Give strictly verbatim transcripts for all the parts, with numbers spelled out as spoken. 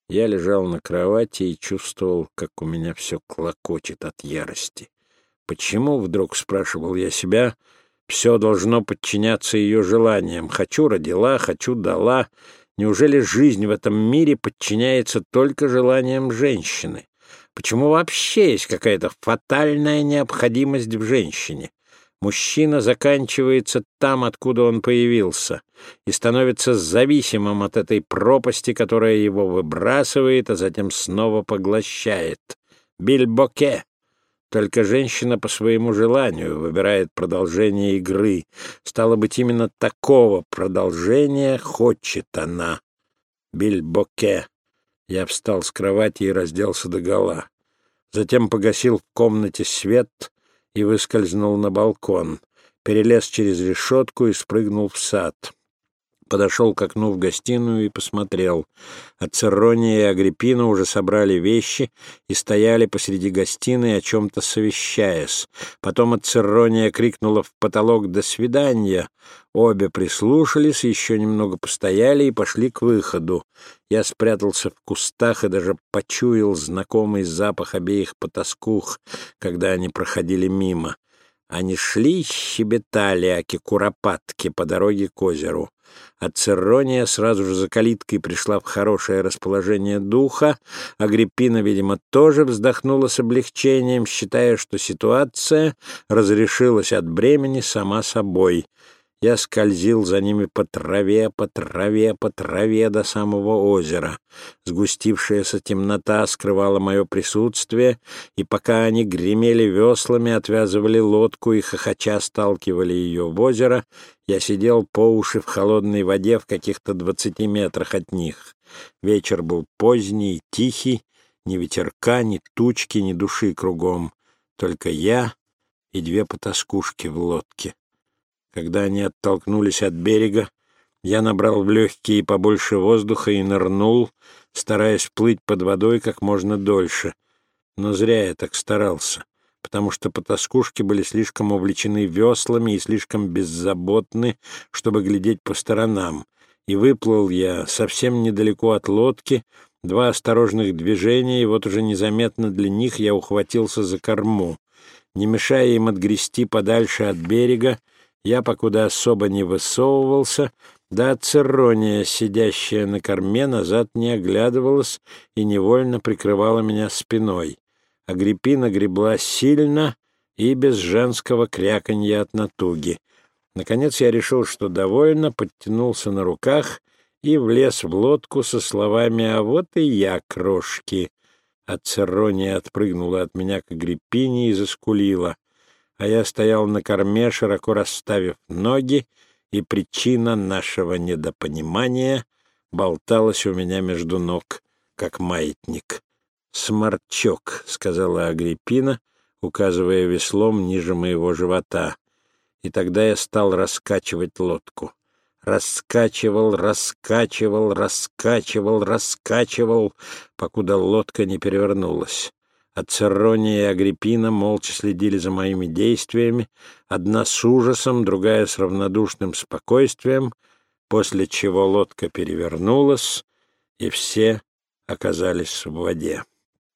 Я лежал на кровати и чувствовал, как у меня все клокочет от ярости. Почему, вдруг спрашивал я себя, все должно подчиняться ее желаниям? Хочу — родила, хочу — дала. Неужели жизнь в этом мире подчиняется только желаниям женщины? Почему вообще есть какая-то фатальная необходимость в женщине? Мужчина заканчивается там, откуда он появился, и становится зависимым от этой пропасти, которая его выбрасывает, а затем снова поглощает. Бильбоке. Только женщина по своему желанию выбирает продолжение игры. Стало быть, именно такого продолжения хочет она. Бильбоке. Я встал с кровати и разделся догола. Затем погасил в комнате свет и выскользнул на балкон, перелез через решетку и спрыгнул в сад. Подошел к окну в гостиную и посмотрел. Ацеррония и Агриппина уже собрали вещи и стояли посреди гостиной, о чем-то совещаясь. Потом Ацеррония крикнула в потолок «До свидания!». Обе прислушались, еще немного постояли и пошли к выходу. Я спрятался в кустах и даже почуял знакомый запах обеих потаскух, когда они проходили мимо. Они шли и щебетали аки куропатки по дороге к озеру. Ацеррония сразу же за калиткой пришла в хорошее расположение духа. Агриппина, видимо, тоже вздохнула с облегчением, считая, что ситуация разрешилась от бремени сама собой. Я скользил за ними по траве, по траве, по траве до самого озера. Сгустившаяся темнота скрывала мое присутствие, и пока они гремели веслами, отвязывали лодку и хохоча сталкивали ее в озеро, я сидел по уши в холодной воде в каких-то двадцати метрах от них. Вечер был поздний, тихий, ни ветерка, ни тучки, ни души кругом. Только я и две потаскушки в лодке. Когда они оттолкнулись от берега, я набрал в легкие побольше воздуха и нырнул, стараясь плыть под водой как можно дольше. Но зря я так старался, потому что потаскушки были слишком увлечены веслами и слишком беззаботны, чтобы глядеть по сторонам. И выплыл я совсем недалеко от лодки, два осторожных движения, и вот уже незаметно для них я ухватился за корму. Не мешая им отгрести подальше от берега, я покуда особо не высовывался, да Ацеррония, сидящая на корме, назад не оглядывалась и невольно прикрывала меня спиной. Агриппина гребла сильно и без женского кряканья от натуги. Наконец я решил, что довольно, подтянулся на руках и влез в лодку со словами «А вот и я, крошки». Ацеррония отпрыгнула от меня к Агриппине и заскулила. А я стоял на корме, широко расставив ноги, и причина нашего недопонимания болталась у меня между ног, как маятник. «Сморчок», — сказала Агриппина, указывая веслом ниже моего живота. И тогда я стал раскачивать лодку. Раскачивал, раскачивал, раскачивал, раскачивал, покуда лодка не перевернулась. Ацеррония и Агриппина молча следили за моими действиями, одна с ужасом, другая с равнодушным спокойствием, после чего лодка перевернулась, и все оказались в воде.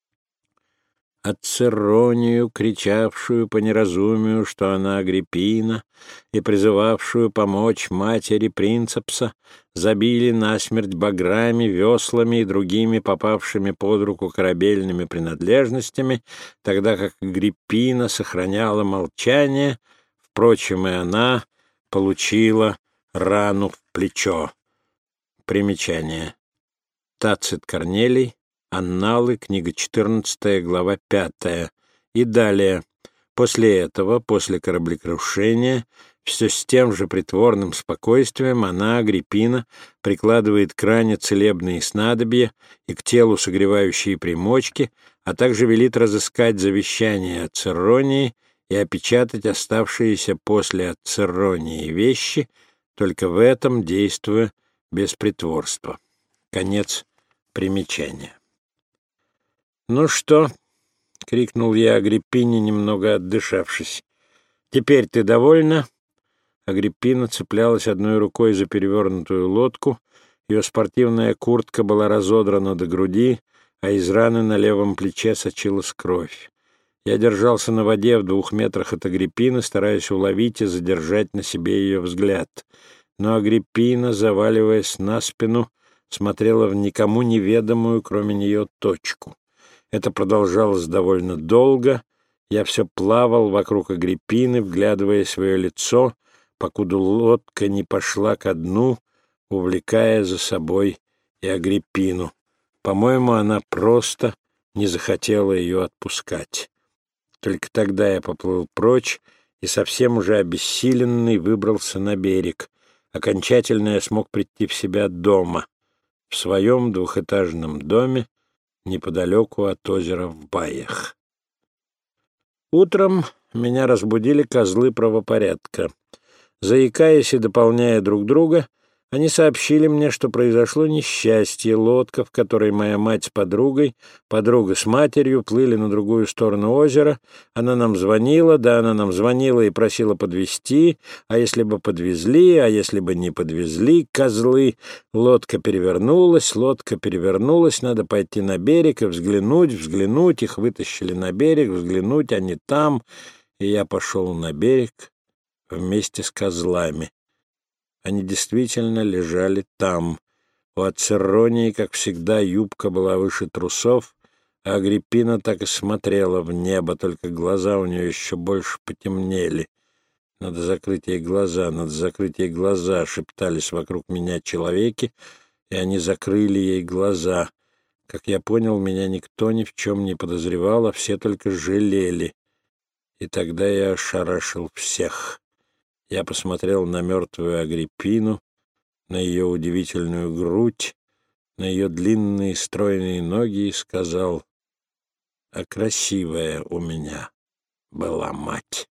Ацерронию, кричавшую по неразумию, что она Агриппина, и призывавшую помочь матери принцепса, забили насмерть баграми, веслами и другими попавшими под руку корабельными принадлежностями, тогда как Агриппина сохраняла молчание, впрочем, и она получила рану в плечо. Примечание. Тацит Корнелий. Анналы, книга четырнадцатая, глава пятая. И далее. После этого, после кораблекрушения, все с тем же притворным спокойствием она, Агриппина, прикладывает к ране целебные снадобья и к телу согревающие примочки, а также велит разыскать завещание Ацерронии и опечатать оставшиеся после Ацерронии вещи, только в этом действуя без притворства. Конец примечания. «Ну что?» — крикнул я Агриппине, немного отдышавшись. «Теперь ты довольна?» Агриппина цеплялась одной рукой за перевернутую лодку Ее спортивная куртка была разодрана до груди, а из раны на левом плече сочилась кровь. Я держался на воде в двух метрах от Агриппины, стараясь уловить и задержать на себе ее взгляд. Но Агриппина, заваливаясь на спину, смотрела в никому неведомую, кроме нее, точку. Это продолжалось довольно долго. Я все плавал вокруг Агриппины, вглядывая свое лицо, покуда лодка не пошла ко дну, увлекая за собой и Агриппину. По-моему, она просто не захотела ее отпускать. Только тогда я поплыл прочь и совсем уже обессиленный выбрался на берег. Окончательно я смог прийти в себя дома, в своем двухэтажном доме неподалеку от озера в Баях. Утром меня разбудили козлы правопорядка. Заикаясь и дополняя друг друга, они сообщили мне, что произошло несчастье. Лодка, в которой моя мать с подругой, подруга с матерью, плыли на другую сторону озера. Она нам звонила, да, она нам звонила и просила подвезти, а если бы подвезли, а если бы не подвезли, козлы. Лодка перевернулась, лодка перевернулась, надо пойти на берег и взглянуть, взглянуть. Их вытащили на берег, взглянуть, они там. И я пошел на берег вместе с козлами. Они действительно лежали там. У Ацерронии, как всегда, юбка была выше трусов, а Агриппина так и смотрела в небо, только глаза у нее еще больше потемнели. «Надо закрыть ей глаза, надо закрыть ей глаза», — шептались вокруг меня человеки, и они закрыли ей глаза. Как я понял, меня никто ни в чем не подозревал, а все только жалели. И тогда я ошарашил всех. Я посмотрел на мертвую Агриппину, на ее удивительную грудь, на ее длинные стройные ноги и сказал: «А красивая у меня была мать».